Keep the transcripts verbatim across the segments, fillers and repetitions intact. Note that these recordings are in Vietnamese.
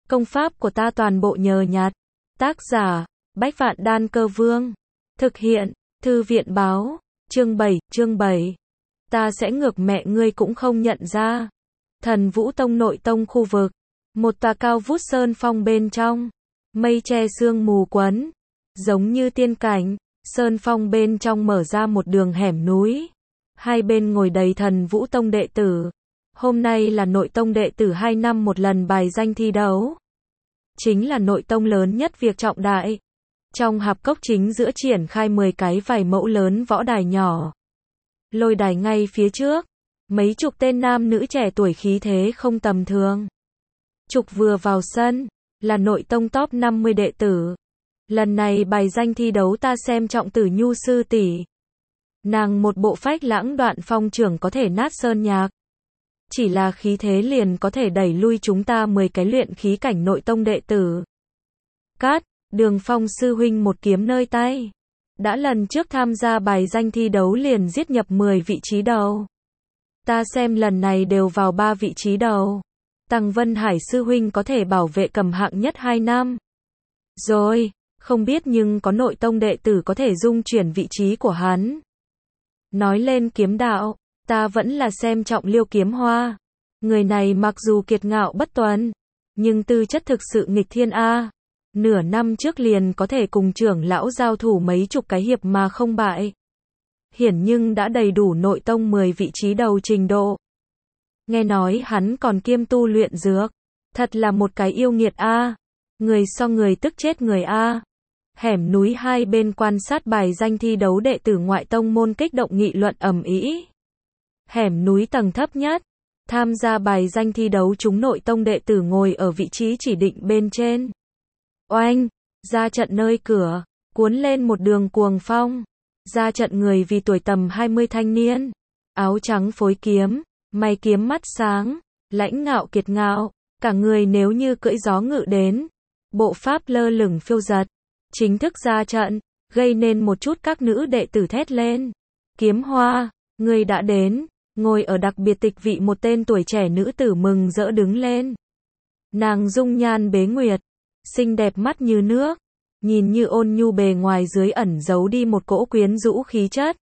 Công pháp của ta toàn bộ nhờ nhặt. Tác giả, Bách Vạn Đan Cơ Vương. Thực hiện, Thư viện báo, chương bảy, chương bảy. Ta sẽ ngược mẹ ngươi cũng không nhận ra. Thần Vũ Tông nội tông khu vực. Một tòa cao vút sơn phong bên trong. Mây che sương mù quấn. Giống như tiên cảnh, sơn phong bên trong mở ra một đường hẻm núi. Hai bên ngồi đầy Thần Vũ Tông đệ tử. Hôm nay là nội tông đệ tử hai năm một lần bài danh thi đấu. Chính là nội tông lớn nhất việc trọng đại. Trong hạp cốc chính giữa triển khai mười cái vài mẫu lớn võ đài nhỏ. Lôi đài ngay phía trước. Mấy chục tên nam nữ trẻ tuổi khí thế không tầm thường. Trục vừa vào sân, là nội tông top năm mươi đệ tử. Lần này bài danh thi đấu ta xem trọng Tử Nhu sư tỷ. Nàng một bộ phách lãng đoạn phong trưởng có thể nát sơn nhạc. Chỉ là khí thế liền có thể đẩy lui chúng ta mười cái luyện khí cảnh nội tông đệ tử. Cát, Đường Phong sư huynh một kiếm nơi tay. Đã lần trước tham gia bài danh thi đấu liền giết nhập mười vị trí đầu. Ta xem lần này đều vào ba vị trí đầu. Tăng Vân Hải sư huynh có thể bảo vệ cầm hạng nhất hai năm. Rồi, không biết nhưng có nội tông đệ tử có thể dung chuyển vị trí của hắn. Nói lên kiếm đạo, ta vẫn là xem trọng Liêu Kiếm Hoa. Người này mặc dù kiệt ngạo bất tuần, nhưng tư chất thực sự nghịch thiên a. Nửa năm trước liền có thể cùng trưởng lão giao thủ mấy chục cái hiệp mà không bại. Hiển nhưng đã đầy đủ nội tông mười vị trí đầu trình độ. Nghe nói hắn còn kiêm tu luyện dược. Thật là một cái yêu nghiệt a. Người so người tức chết người a. Hẻm núi hai bên quan sát bài danh thi đấu đệ tử ngoại tông môn kích động nghị luận ầm ĩ. Hẻm núi tầng thấp nhất. Tham gia bài danh thi đấu chúng nội tông đệ tử ngồi ở vị trí chỉ định bên trên. Oanh, ra trận nơi cửa, cuốn lên một đường cuồng phong. Ra trận người vì tuổi tầm hai mươi thanh niên. Áo trắng phối kiếm, mày kiếm mắt sáng, lãnh ngạo kiệt ngạo. Cả người nếu như cưỡi gió ngự đến. Bộ pháp lơ lửng phiêu giật. Chính thức ra trận, gây nên một chút các nữ đệ tử thét lên. Kiếm Hoa, người đã đến. Ngồi ở đặc biệt tịch vị một tên tuổi trẻ nữ tử mừng rỡ đứng lên. Nàng dung nhan bế nguyệt, xinh đẹp mắt như nước, nhìn như ôn nhu bề ngoài dưới ẩn giấu đi một cỗ quyến rũ khí chất.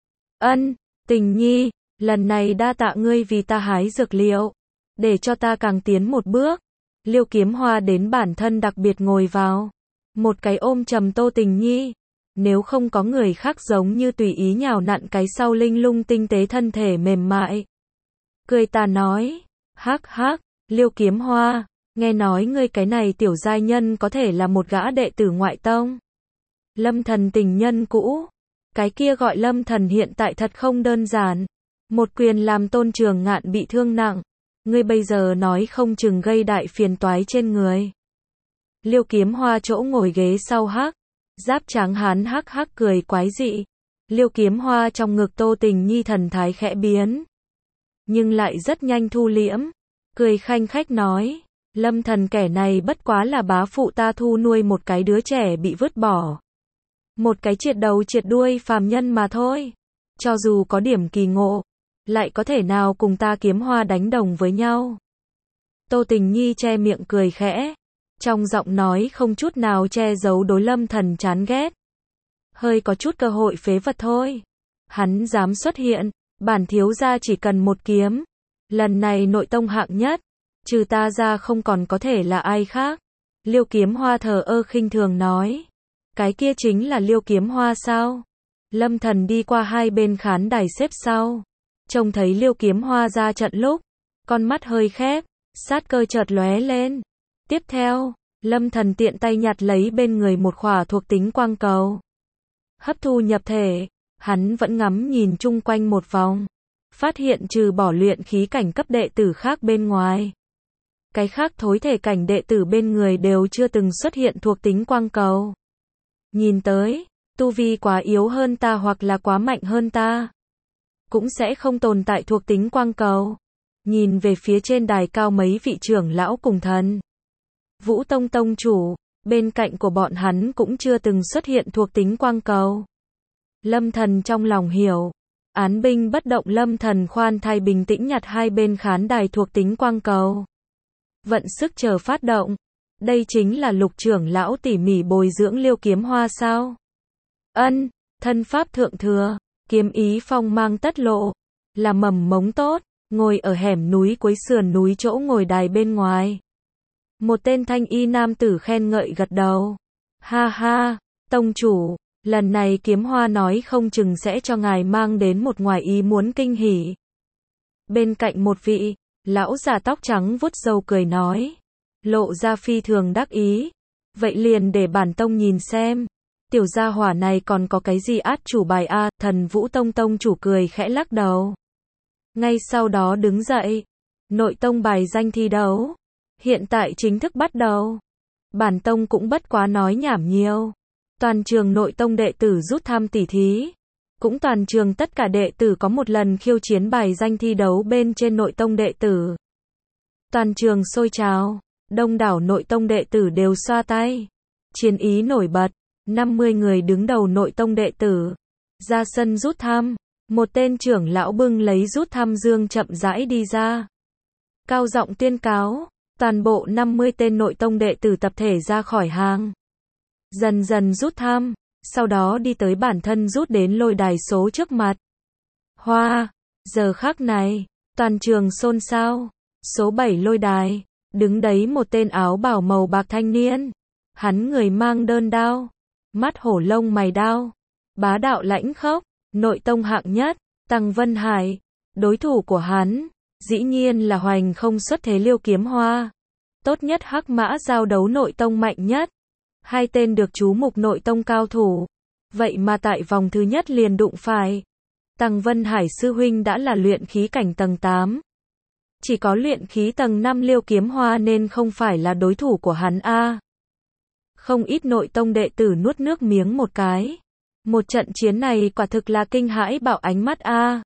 Ân, Tình Nhi, lần này đa tạ ngươi vì ta hái dược liệu, để cho ta càng tiến một bước. Liêu Kiếm Hoa đến bản thân đặc biệt ngồi vào, một cái ôm trầm Tô Tình Nhi. Nếu không có người khác giống như tùy ý nhào nặn cái sau linh lung tinh tế thân thể mềm mại. Cười ta nói, hắc hắc, Liêu Kiếm Hoa, nghe nói ngươi cái này tiểu giai nhân có thể là một gã đệ tử ngoại tông. Lâm Thần tình nhân cũ, cái kia gọi Lâm Thần hiện tại thật không đơn giản. Một quyền làm Tôn Trường Ngạn bị thương nặng, ngươi bây giờ nói không chừng gây đại phiền toái trên người. Liêu Kiếm Hoa chỗ ngồi ghế sau hắc. Giáp trắng hán hắc hắc cười quái dị. Liêu Kiếm Hoa trong ngực Tô Tình Nhi thần thái khẽ biến. Nhưng lại rất nhanh thu liễm. Cười khanh khách nói. Lâm Thần kẻ này bất quá là bá phụ ta thu nuôi một cái đứa trẻ bị vứt bỏ. Một cái triệt đầu triệt đuôi phàm nhân mà thôi. Cho dù có điểm kỳ ngộ, lại có thể nào cùng ta Kiếm Hoa đánh đồng với nhau. Tô Tình Nhi che miệng cười khẽ. Trong giọng nói không chút nào che giấu đối Lâm Thần chán ghét. Hơi có chút cơ hội phế vật thôi. Hắn dám xuất hiện, bản thiếu gia chỉ cần một kiếm. Lần này nội tông hạng nhất, trừ ta ra không còn có thể là ai khác. Liêu Kiếm Hoa thờ ơ khinh thường nói. Cái kia chính là Liêu Kiếm Hoa sao? Lâm Thần đi qua hai bên khán đài xếp sau. Trông thấy Liêu Kiếm Hoa ra trận lúc, con mắt hơi khép, sát cơ chợt lóe lên. Tiếp theo, Lâm Thần tiện tay nhặt lấy bên người một khỏa thuộc tính quang cầu. Hấp thu nhập thể, hắn vẫn ngắm nhìn chung quanh một vòng. Phát hiện trừ bỏ luyện khí cảnh cấp đệ tử khác bên ngoài. Cái khác thối thể cảnh đệ tử bên người đều chưa từng xuất hiện thuộc tính quang cầu. Nhìn tới, tu vi quá yếu hơn ta hoặc là quá mạnh hơn ta. Cũng sẽ không tồn tại thuộc tính quang cầu. Nhìn về phía trên đài cao mấy vị trưởng lão cùng thần. Vũ Tông tông chủ, bên cạnh của bọn hắn cũng chưa từng xuất hiện thuộc tính quang cầu. Lâm Thần trong lòng hiểu, án binh bất động. Lâm Thần khoan thai bình tĩnh nhặt hai bên khán đài thuộc tính quang cầu. Vận sức chờ phát động, Đây chính là Lục trưởng lão tỉ mỉ bồi dưỡng Liêu Kiếm Hoa sao? Ân, thân pháp thượng thừa, kiếm ý phong mang tất lộ, là mầm mống tốt, ngồi ở hẻm núi cuối sườn núi chỗ ngồi đài bên ngoài. Một tên thanh y nam tử khen ngợi gật đầu. Ha ha, tông chủ, lần này Kiếm Hoa nói không chừng sẽ cho ngài mang đến một ngoài ý muốn kinh hỉ. Bên cạnh một vị, lão già tóc trắng vuốt râu cười nói, lộ ra phi thường đắc ý. Vậy liền để bản tông nhìn xem, tiểu gia hỏa này còn có cái gì át chủ bài a? Thần Vũ Tông tông chủ cười khẽ lắc đầu. Ngay sau đó đứng dậy, nội tông bài danh thi đấu, hiện tại chính thức bắt đầu. Bản tông cũng bất quá nói nhảm nhiều. Toàn trường nội tông đệ tử rút thăm tỉ thí. Cũng toàn trường tất cả đệ tử có một lần khiêu chiến bài danh thi đấu bên trên nội tông đệ tử. Toàn trường sôi trào, đông đảo nội tông đệ tử đều xoa tay. Chiến ý nổi bật, năm mươi người đứng đầu nội tông đệ tử. Ra sân rút thăm, một tên trưởng lão bưng lấy rút thăm dương chậm rãi đi ra. Cao giọng tuyên cáo, toàn bộ năm mươi tên nội tông đệ tử tập thể ra khỏi hàng. Dần dần rút thăm, sau đó đi tới bản thân rút đến lôi đài số trước mặt. Hoa, giờ khắc này, toàn trường xôn xao. Số bảy lôi đài, đứng đấy một tên áo bào màu bạc thanh niên. Hắn người mang đơn đao, mắt hổ lông mày đao, bá đạo lãnh khốc, nội tông hạng nhất, Tăng Vân Hải. Đối thủ của hắn, dĩ nhiên là hoành không xuất thế Liêu Kiếm Hoa. Tốt nhất hắc mã giao đấu nội tông mạnh nhất. Hai tên được chú mục nội tông cao thủ. Vậy mà tại vòng thứ nhất liền đụng phải. Tăng Vân Hải sư huynh đã là luyện khí cảnh tầng tám. Chỉ có luyện khí tầng năm Liêu Kiếm Hoa nên không phải là đối thủ của hắn a. Không ít nội tông đệ tử nuốt nước miếng một cái. Một trận chiến này quả thực là kinh hãi bạo ánh mắt a.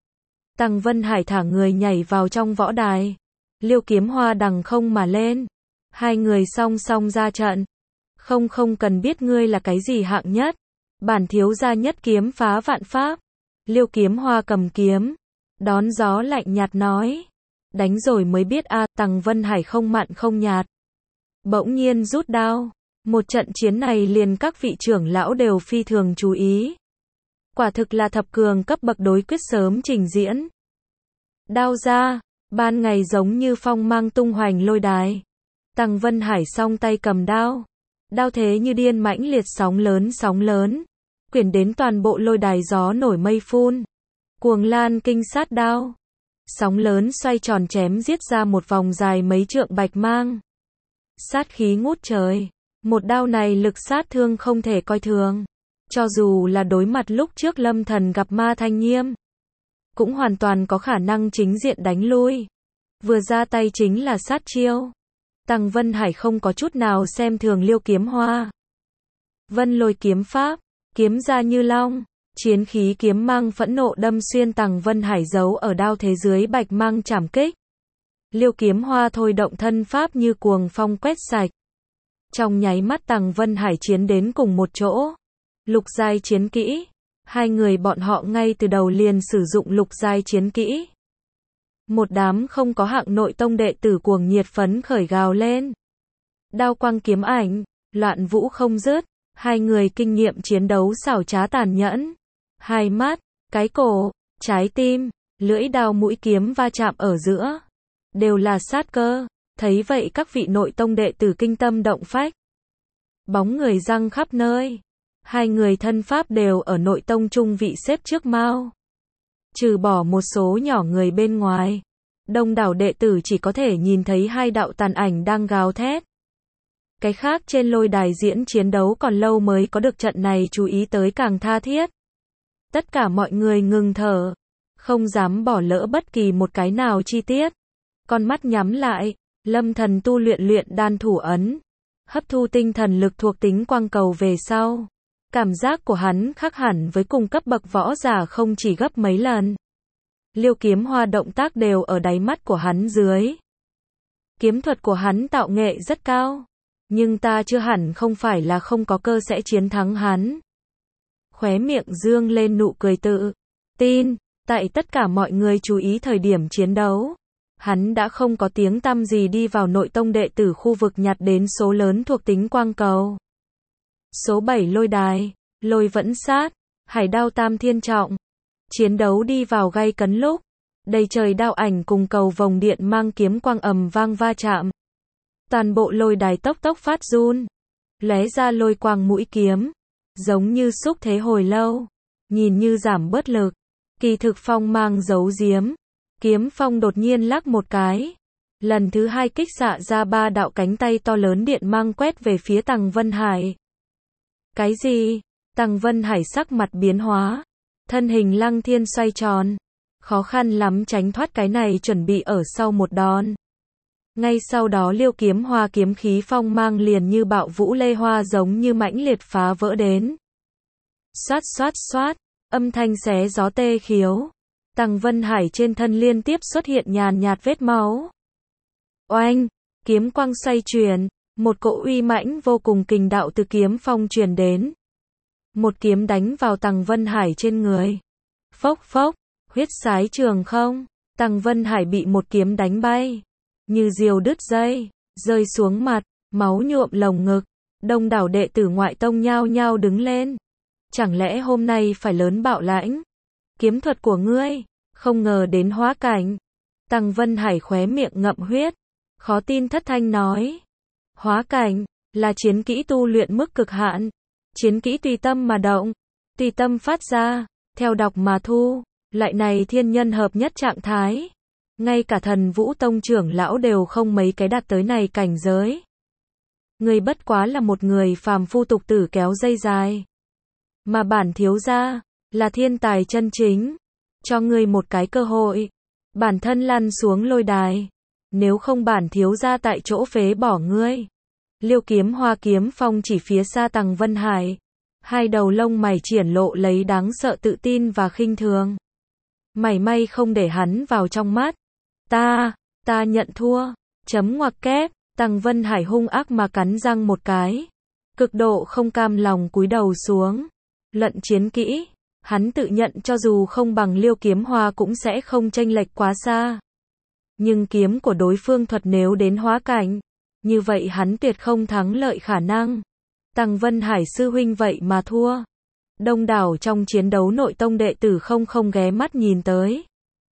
Tăng Vân Hải thả người nhảy vào trong võ đài. Liêu Kiếm Hoa đằng không mà lên. Hai người song song ra trận. Không không cần biết ngươi là cái gì hạng nhất. Bản thiếu gia nhất kiếm phá vạn pháp. Liêu Kiếm Hoa cầm kiếm. Đón gió lạnh nhạt nói. Đánh rồi mới biết a. Tăng Vân Hải không mặn không nhạt. Bỗng nhiên rút đao. Một trận chiến này liền các vị trưởng lão đều phi thường chú ý. Quả thực là thập cường cấp bậc đối quyết sớm trình diễn. Đao ra, ban ngày giống như phong mang tung hoành lôi đài. Tăng Vân Hải song tay cầm đao. Đao thế như điên mãnh liệt sóng lớn sóng lớn. Quyển đến toàn bộ lôi đài gió nổi mây phun. Cuồng lan kinh sát đao. Sóng lớn xoay tròn chém giết ra một vòng dài mấy trượng bạch mang. Sát khí ngút trời. Một đao này lực sát thương không thể coi thường. Cho dù là đối mặt lúc trước Lâm Thần gặp Ma Thanh Nhiêm, cũng hoàn toàn có khả năng chính diện đánh lui. Vừa ra tay chính là sát chiêu. Tăng Vân Hải không có chút nào xem thường Liêu Kiếm Hoa. Vân lôi kiếm pháp, kiếm ra như long, chiến khí kiếm mang phẫn nộ đâm xuyên Tăng Vân Hải giấu ở đao thế dưới bạch mang chảm kích. Liêu Kiếm Hoa thôi động thân pháp như cuồng phong quét sạch. Trong nháy mắt Tăng Vân Hải chiến đến cùng một chỗ. Lục giai chiến kỹ. Hai người bọn họ ngay từ đầu liền sử dụng lục giai chiến kỹ. Một đám không có hạng nội tông đệ tử cuồng nhiệt phấn khởi gào lên. Đao quang kiếm ảnh, loạn vũ không dứt. Hai người kinh nghiệm chiến đấu xảo trá tàn nhẫn. Hai mắt, cái cổ, trái tim, lưỡi đao mũi kiếm va chạm ở giữa. Đều là sát cơ. Thấy vậy các vị nội tông đệ tử kinh tâm động phách. Bóng người răng khắp nơi. Hai người thân pháp đều ở nội tông trung vị xếp trước mao. Trừ bỏ một số nhỏ người bên ngoài. Đông đảo đệ tử chỉ có thể nhìn thấy hai đạo tàn ảnh đang gào thét. Cái khác trên lôi đài diễn chiến đấu còn lâu mới có được trận này chú ý tới càng tha thiết. Tất cả mọi người ngừng thở. Không dám bỏ lỡ bất kỳ một cái nào chi tiết. Con mắt nhắm lại. Lâm Thần tu luyện luyện đan thủ ấn. Hấp thu tinh thần lực thuộc tính quang cầu về sau. Cảm giác của hắn khác hẳn với cùng cấp bậc võ giả không chỉ gấp mấy lần. Liêu Kiếm Hoa động tác đều ở đáy mắt của hắn dưới. Kiếm thuật của hắn tạo nghệ rất cao. Nhưng ta chưa hẳn không phải là không có cơ sẽ chiến thắng hắn. Khóe miệng dương lên nụ cười tự tin. Tại tất cả mọi người chú ý thời điểm chiến đấu. hắn đã không có tiếng tăm gì đi vào nội tông đệ tử khu vực nhặt đến số lớn thuộc tính quang cầu. Số bảy lôi đài, lôi vẫn sát, hải đao tam thiên trọng. Chiến đấu đi vào gay cấn lúc, đầy trời đao ảnh cùng cầu vồng điện mang kiếm quang ầm vang va chạm. Toàn bộ lôi đài tốc tốc phát run, lóe ra lôi quang mũi kiếm, giống như xúc thế hồi lâu, nhìn như giảm bớt lực, kỳ thực phong mang giấu giếm. Kiếm phong đột nhiên lắc một cái, lần thứ hai kích xạ ra ba đạo cánh tay to lớn điện mang quét về phía Tằng Vân Hải. Cái gì? Tằng Vân Hải sắc mặt biến hóa, thân hình lăng thiên xoay tròn, khó khăn lắm tránh thoát cái này chuẩn bị ở sau một đòn. Ngay sau đó Liêu Kiếm Hoa kiếm khí phong mang liền như bạo vũ lê hoa giống như mãnh liệt phá vỡ đến. Xoát xoát xoát, âm thanh xé gió tê khiếu. Tằng Vân Hải trên thân liên tiếp xuất hiện nhàn nhạt vết máu. Oanh, kiếm quang xoay chuyển, một cỗ uy mãnh vô cùng kình đạo từ kiếm phong truyền đến. Một kiếm đánh vào Tằng Vân Hải trên người. Phốc phốc, huyết sái trường không, Tằng Vân Hải bị một kiếm đánh bay, như diều đứt dây, rơi xuống mặt, máu nhuộm lồng ngực. Đông đảo đệ tử ngoại tông nhao nhao đứng lên. Chẳng lẽ hôm nay phải lớn bạo lãnh? Kiếm thuật của ngươi, không ngờ đến hóa cảnh. Tằng Vân Hải khóe miệng ngậm huyết, khó tin thất thanh nói. Hóa cảnh, là chiến kỹ tu luyện mức cực hạn. Chiến kỹ tùy tâm mà động, tùy tâm phát ra, theo đọc mà thu. Loại này thiên nhân hợp nhất trạng thái. Ngay cả Thần Vũ Tông trưởng lão đều không mấy cái đạt tới này cảnh giới. Người bất quá là một người phàm phu tục tử kéo dây dài. Mà bản thiếu gia là thiên tài chân chính, cho ngươi một cái cơ hội, bản thân lăn xuống lôi đài, nếu không bản thiếu gia tại chỗ phế bỏ ngươi. Liêu Kiếm Hoa kiếm phong chỉ phía xa Tằng Vân Hải, hai đầu lông mày triển lộ lấy đáng sợ tự tin và khinh thường. Mảy may không để hắn vào trong mắt. Ta, ta nhận thua, chấm ngoặc kép, Tằng Vân Hải hung ác mà cắn răng một cái, cực độ không cam lòng cúi đầu xuống. Luận chiến kỹ, hắn tự nhận cho dù không bằng Liêu Kiếm Hoa cũng sẽ không chênh lệch quá xa. Nhưng kiếm của đối phương thuật nếu đến hóa cảnh, như vậy hắn tuyệt không thắng lợi khả năng. Tằng Vân Hải sư huynh vậy mà thua. Đông đảo trong chiến đấu nội tông đệ tử không không ghé mắt nhìn tới.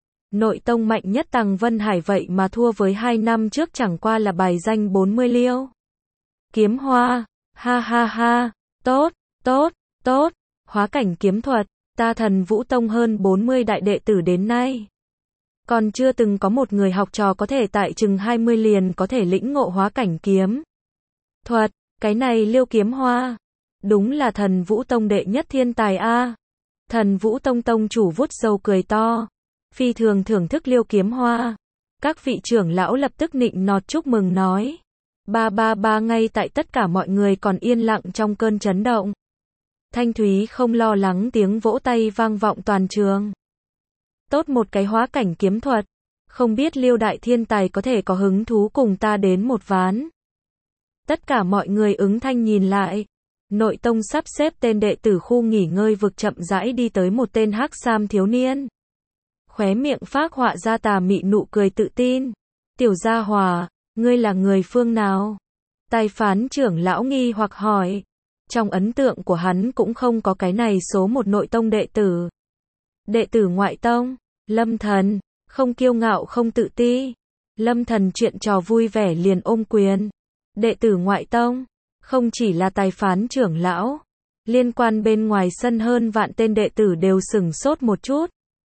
Nội tông mạnh nhất Tằng Vân Hải vậy mà thua với hai năm trước chẳng qua là bài danh bốn mươi Liêu Kiếm Hoa. Ha ha ha, tốt, tốt, tốt, hóa cảnh kiếm thuật, ta Thần Vũ Tông hơn bốn mươi đại đệ tử đến nay. Còn chưa từng có một người học trò có thể tại chừng hai mươi liền có thể lĩnh ngộ hóa cảnh kiếm thuật, cái này Liêu Kiếm Hoa, đúng là Thần Vũ Tông đệ nhất thiên tài a. Thần Vũ Tông tông chủ vuốt râu cười to, phi thường thưởng thức Liêu Kiếm Hoa. Các vị trưởng lão lập tức nịnh nọt chúc mừng nói. Ba ba ba ngay tại tất cả mọi người còn yên lặng trong cơn chấn động. Thanh thúy không lo lắng tiếng vỗ tay vang vọng toàn trường. Tốt một cái hóa cảnh kiếm thuật, không biết Liêu đại thiên tài có thể có hứng thú cùng ta đến một ván. Tất cả mọi người ứng thanh nhìn lại. Nội tông sắp xếp tên đệ tử khu nghỉ ngơi vực chậm rãi đi tới một tên hắc sam thiếu niên. Khóe miệng phác họa ra tà mị nụ cười tự tin. Tiểu gia hòa, ngươi là người phương nào? Tài phán trưởng lão nghi hoặc hỏi. Trong ấn tượng của hắn cũng không có cái này số một nội tông đệ tử. Đệ tử ngoại tông, Lâm Thần, không kiêu ngạo không tự ti. Lâm Thần chuyện trò vui vẻ liền ôm quyền. Đệ tử ngoại tông, không chỉ là tài phán trưởng lão, liên quan bên ngoài sân hơn vạn tên đệ tử đều sửng sốt một chút.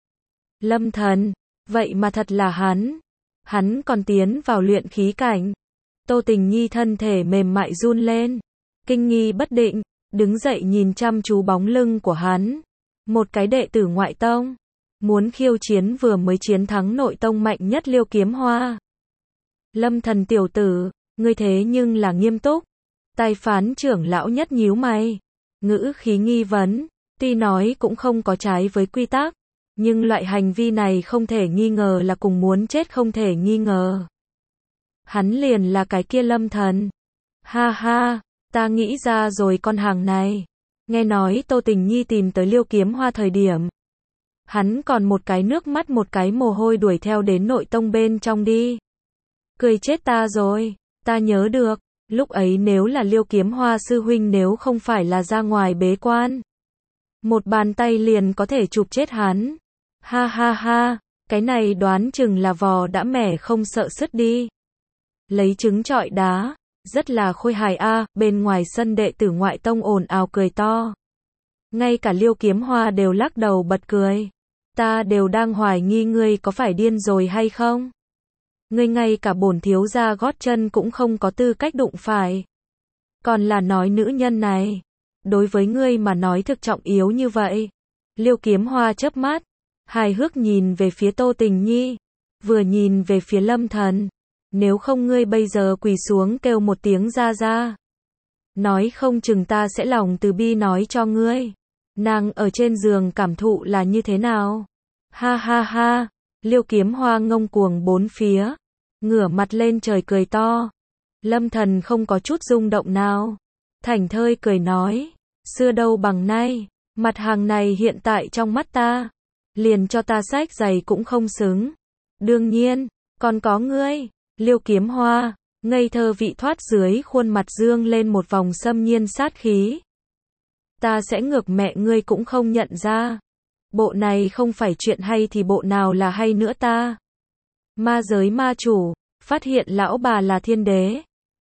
Lâm Thần, vậy mà thật là hắn. Hắn còn tiến vào luyện khí cảnh. Tô Tình Nhi thân thể mềm mại run lên, kinh nghi bất định, đứng dậy nhìn chăm chú bóng lưng của hắn. Một cái đệ tử ngoại tông, muốn khiêu chiến vừa mới chiến thắng nội tông mạnh nhất Liêu Kiếm Hoa. Lâm Thần tiểu tử, ngươi thế nhưng là nghiêm túc. Tài phán trưởng lão nhất nhíu mày, ngữ khí nghi vấn, tuy nói cũng không có trái với quy tắc, nhưng loại hành vi này không thể nghi ngờ là cùng muốn chết không thể nghi ngờ. Hắn liền là cái kia Lâm Thần. Ha ha, ta nghĩ ra rồi con hàng này. Nghe nói Tô Tình Nhi tìm tới Liêu Kiếm Hoa thời điểm, Hắn còn một cái nước mắt một cái mồ hôi đuổi theo đến nội tông bên trong đi. Cười chết ta rồi, ta nhớ được, lúc ấy nếu là Liêu Kiếm Hoa sư huynh nếu không phải là ra ngoài bế quan. Một bàn tay liền có thể chụp chết hắn. Ha ha ha, cái này đoán chừng là vò đã mẻ không sợ sứt đi. Lấy trứng trọi đá, rất là khôi hài a, bên ngoài sân đệ tử ngoại tông ồn ào cười to. Ngay cả Liêu Kiếm Hoa đều lắc đầu bật cười. Ta đều đang hoài nghi ngươi có phải điên rồi hay không? Ngươi ngay cả bổn thiếu gia gót chân cũng không có tư cách đụng phải. Còn là nói nữ nhân này, đối với ngươi mà nói thực trọng yếu như vậy. Liêu Kiếm Hoa chớp mắt, hài hước nhìn về phía Tô Tình Nhi, vừa nhìn về phía Lâm Thần. Nếu không ngươi bây giờ quỳ xuống kêu một tiếng ra ra. Nói không chừng ta sẽ lòng từ bi nói cho ngươi. Nàng ở trên giường cảm thụ là như thế nào? Ha ha ha, Liêu Kiếm Hoa ngông cuồng bốn phía, ngửa mặt lên trời cười to. Lâm Thần không có chút rung động nào, thảnh thơi cười nói, xưa đâu bằng nay, mặt hàng này hiện tại trong mắt ta, liền cho ta xách giày cũng không xứng. Đương nhiên, còn có ngươi, Liêu Kiếm Hoa, ngây thơ vị thoát dưới khuôn mặt dương lên một vòng xâm nhiên sát khí. Ta sẽ ngược mẹ ngươi cũng không nhận ra. Bộ này không phải chuyện hay thì bộ nào là hay nữa ta. Ma giới ma chủ, phát hiện lão bà là thiên đế.